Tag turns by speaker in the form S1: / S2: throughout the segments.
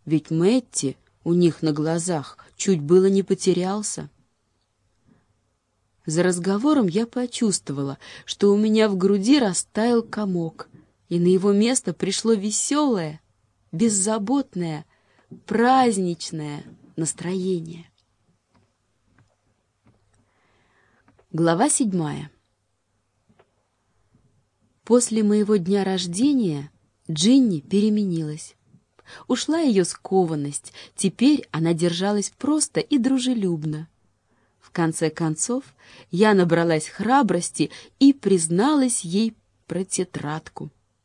S1: ведь Мэтти у них на глазах чуть было не потерялся. За разговором я почувствовала, что у меня в груди растаял комок, и на его место пришло веселое, беззаботное, праздничное настроение. Глава 7. После моего дня рождения Джинни переменилась. Ушла ее скованность, теперь она держалась просто и дружелюбно. В конце концов, я набралась храбрости и призналась ей про тетрадку.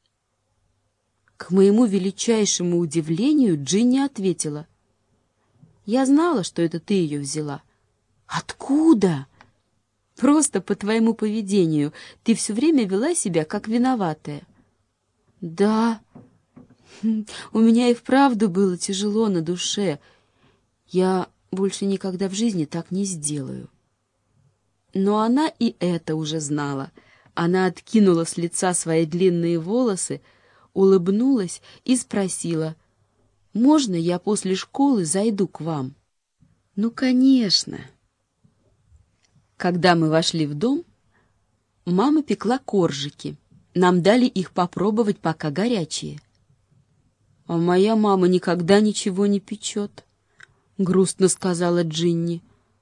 S1: К моему величайшему удивлению Джинни ответила: «Я знала, что это ты ее взяла». «Откуда?» «Просто по твоему поведению. Ты все время вела себя как виноватая». «Да, у меня и вправду было тяжело на душе. Я больше никогда в жизни так не сделаю». Но она и это уже знала. Она откинула с лица свои длинные волосы, улыбнулась и спросила: «Можно я после школы зайду к вам?» «Ну, конечно». Когда мы вошли в дом, мама пекла коржики. Нам дали их попробовать, пока горячие. «А моя мама никогда ничего не печет», — грустно сказала Джинни.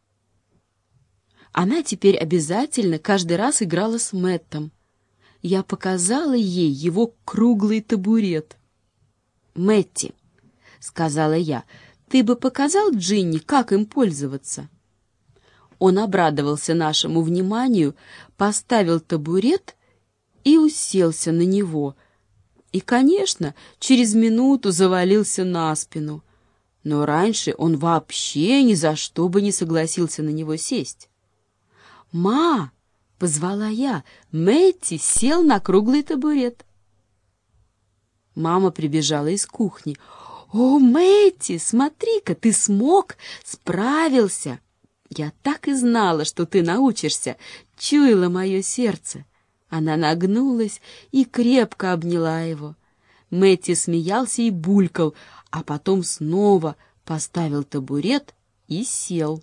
S1: Она теперь обязательно каждый раз играла с Мэттом. Я показала ей его круглый табурет. «Мэтти», — сказала я, — «ты бы показал Джинни, как им пользоваться?» Он обрадовался нашему вниманию, поставил табурет и уселся на него. И, конечно, через минуту завалился на спину. Но раньше он вообще ни за что бы не согласился на него сесть. «Ма!» — позвала я. Мэтти сел на круглый табурет. Мама прибежала из кухни. «О, Мэтти, смотри-ка, ты смог, справился! Я так и знала, что ты научишься, чуяло мое сердце». Она нагнулась и крепко обняла его. Мэтти смеялся и булькал, а потом снова поставил табурет и сел.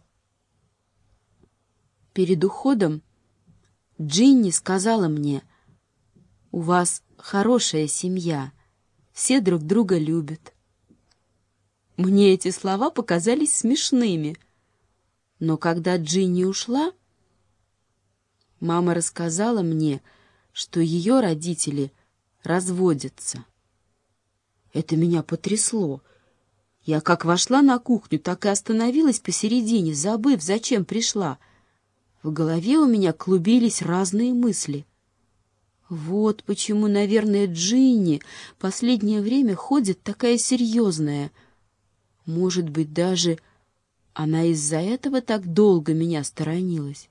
S1: Перед уходом Джинни сказала мне: «У вас хорошая семья, все друг друга любят». Мне эти слова показались смешными, но когда Джинни ушла, мама рассказала мне, что ее родители разводятся. Это меня потрясло. Я как вошла на кухню, так и остановилась посередине, забыв, зачем пришла. В голове у меня клубились разные мысли. Вот почему, наверное, Джинни последнее время ходит такая серьезная. Может быть, даже она из-за этого так долго меня сторонилась.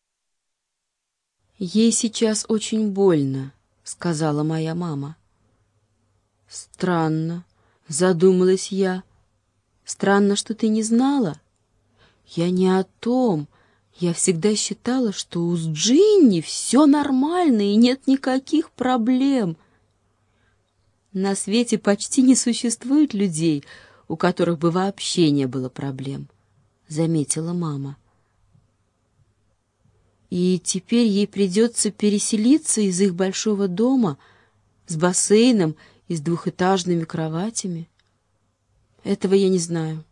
S1: «Ей сейчас очень больно», — сказала моя мама. «Странно», — задумалась я. «Странно, что ты не знала?» «Я не о том. Я всегда считала, что у Джинни все нормально и нет никаких проблем. На свете почти не существует людей, у которых бы вообще не было проблем», — заметила мама. «И теперь ей придется переселиться из их большого дома с бассейном и с двухэтажными кроватями? Этого я не знаю».